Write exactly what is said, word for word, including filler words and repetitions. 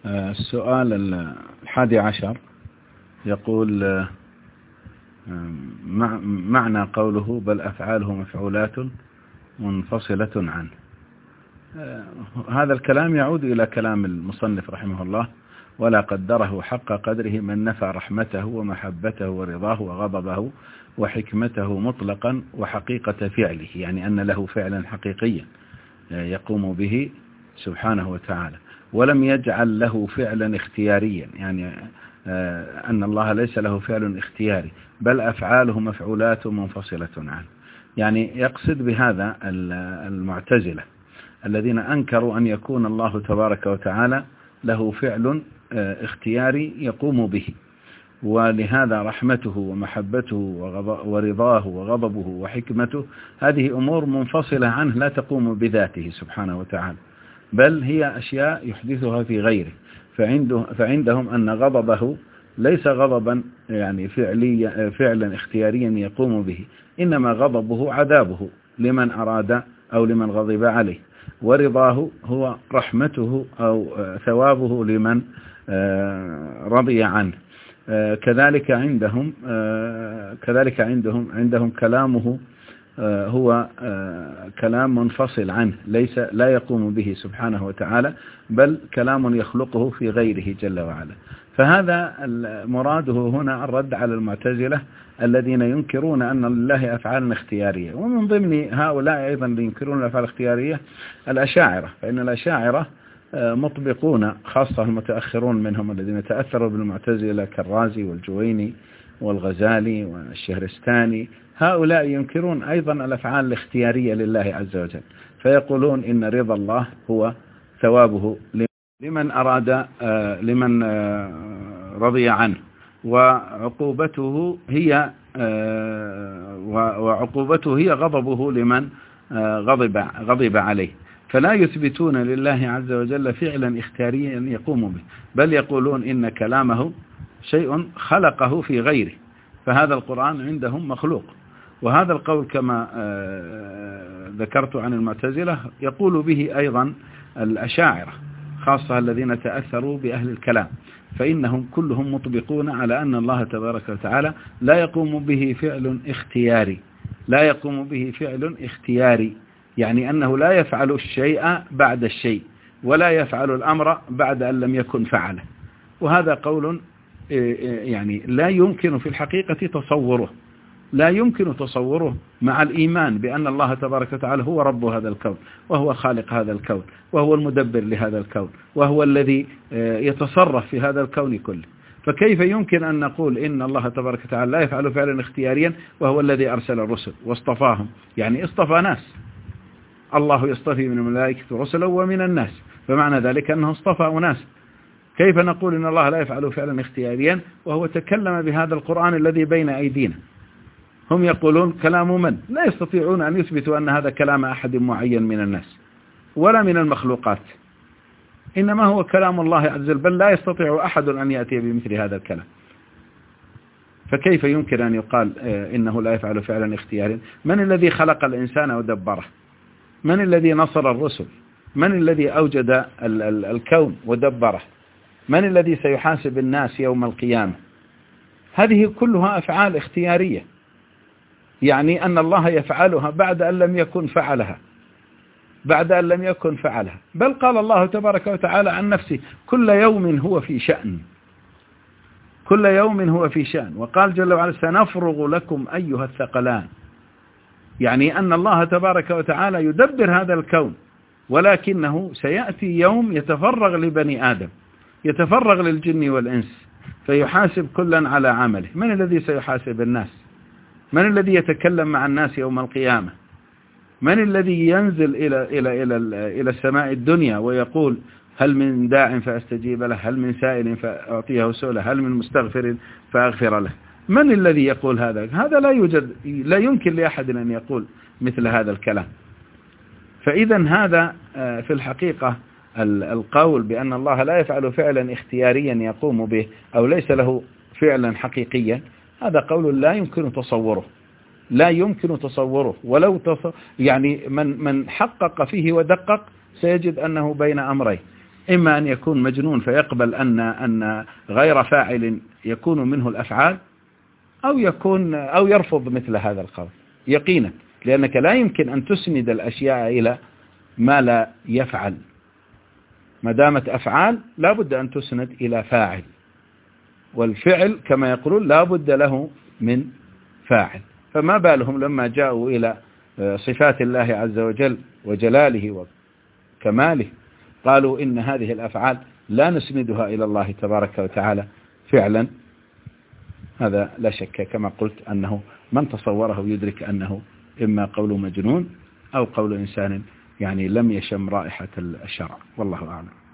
السؤال الحادي عشر يقول معنى قوله بل أفعاله مفعولات منفصلة عنه. هذا الكلام يعود إلى كلام المصنف رحمه الله: ولا قدره حق قدره من نفى رحمته ومحبته ورضاه وغضبه وحكمته مطلقا وحقيقة فعله، يعني أن له فعلا حقيقيا يقوم به سبحانه وتعالى، ولم يجعل له فعلا اختياريا، يعني أن الله ليس له فعل اختياري، بل أفعاله مفعولات منفصلة عنه. يعني يقصد بهذا المعتزلة الذين أنكروا أن يكون الله تبارك وتعالى له فعل اختياري يقوم به، ولهذا رحمته ومحبته ورضاه وغضبه وحكمته هذه أمور منفصلة عنه لا تقوم بذاته سبحانه وتعالى، بل هي أشياء يحدثها في غيره. فعنده فعندهم أن غضبه ليس غضبا يعني فعليا فعلا اختياريا يقوم به، إنما غضبه عذابه لمن أراد أو لمن غضب عليه، ورضاه هو رحمته أو ثوابه لمن رضي عنه. كذلك عندهم كذلك عندهم عندهم كلامه هو كلام منفصل عنه، ليس لا يقوم به سبحانه وتعالى، بل كلام يخلقه في غيره جل وعلا. فهذا مراده هنا الرد على المعتزلة الذين ينكرون أن لله أفعال اختيارية، ومن ضمن هؤلاء أيضا اللي ينكرون الأفعال الاختيارية الأشاعرة، فإن الأشاعرة مطبقون، خاصة المتأخرون منهم الذين تأثروا بالمعتزلة كالرازي والجويني والغزالي والشهرستاني، هؤلاء ينكرون أيضا الأفعال الاختيارية لله عز وجل، فيقولون إن رضا الله هو ثوابه لمن أراد لمن رضي عنه، وعقوبته هي وعقوبته هي غضبه لمن غضب غضب عليه. فلا يثبتون لله عز وجل فعلا اختياريا يقوم به، بل يقولون إن كلامه شيء خلقه في غيره، فهذا القرآن عندهم مخلوق. وهذا القول كما ذكرت عن المعتزلة يقول به أيضا الأشاعرة، خاصة الذين تأثروا بأهل الكلام، فإنهم كلهم مطبقون على أن الله تبارك وتعالى لا يقوم به فعل اختياري لا يقوم به فعل اختياري يعني أنه لا يفعل الشيء بعد الشيء، ولا يفعل الأمر بعد أن لم يكن فعله. وهذا قول يعني لا يمكن في الحقيقة تصوره لا يمكن تصوره مع الإيمان بأن الله تبارك وتعالى هو رب هذا الكون، وهو خالق هذا الكون، وهو المدبر لهذا الكون، وهو الذي يتصرف في هذا الكون كله. فكيف يمكن أن نقول إن الله تبارك وتعالى لا يفعل فعلا اختياريا وهو الذي أرسل الرسل واصطفاهم؟ يعني اصطفى ناس، الله يصطفي من الملائكة رسلا ومن الناس، فمعنى ذلك أنه اصطفى أناس. كيف نقول إن الله لا يفعل فعلا اختياريا وهو تكلم بهذا القرآن الذي بين أيدينا؟ هم يقولون كلام من؟ لا يستطيعون أن يثبتوا أن هذا كلام أحد معين من الناس ولا من المخلوقات، إنما هو كلام الله عز وجل، بل لا يستطيع أحد أن يأتي بمثل هذا الكلام. فكيف يمكن أن يقال إنه لا يفعل فعلا اختياريا؟ من الذي خلق الإنسان ودبره؟ من الذي نصر الرسل؟ من الذي أوجد الكون ودبره؟ من الذي سيحاسب الناس يوم القيامة؟ هذه كلها أفعال اختيارية، يعني أن الله يفعلها بعد أن لم يكن فعلها بعد أن لم يكن فعلها بل قال الله تبارك وتعالى عن نفسه: كل يوم هو في شأن كل يوم هو في شأن وقال جل وعلا: سنفرغ لكم أيها الثقلان. يعني أن الله تبارك وتعالى يدبر هذا الكون، ولكنه سيأتي يوم يتفرغ لبني آدم، يتفرغ للجن والإنس، فيحاسب كلا على عمله. من الذي سيحاسب الناس؟ من الذي يتكلم مع الناس يوم القيامة؟ من الذي ينزل إلى إلى إلى إلى السماء الدنيا ويقول: هل من داع فأستجيب له، هل من سائل فأعطيه سؤله، هل من مستغفر فأغفر له؟ من الذي يقول هذا؟ هذا لا يوجد، لا يمكن لأحد أن يقول مثل هذا الكلام. فإذا هذا في الحقيقة القول بأن الله لا يفعل فعلا اختياريا يقوم به أو ليس له فعلا حقيقيا، هذا قول لا يمكن تصوره لا يمكن تصوره ولو تص... يعني من من حقق فيه ودقق سيجد أنه بين أمرين: إما أن يكون مجنون فيقبل أن أن غير فاعل يكون منه الأفعال، أو يكون أو يرفض مثل هذا القول يقينا، لأنك لا يمكن أن تسند الأشياء إلى ما لا يفعل. ما دامت أفعال لا بد أن تسند إلى فاعل، والفعل كما يقولون لا بد له من فاعل. فما بالهم لما جاءوا إلى صفات الله عز وجل وجلاله وكماله قالوا إن هذه الأفعال لا نسندها إلى الله تبارك وتعالى فعلا. هذا لا شك كما قلت أنه من تصوره يدرك أنه إما قول مجنون أو قول إنسان يعني لم يشم رائحة الشرع، والله أعلم.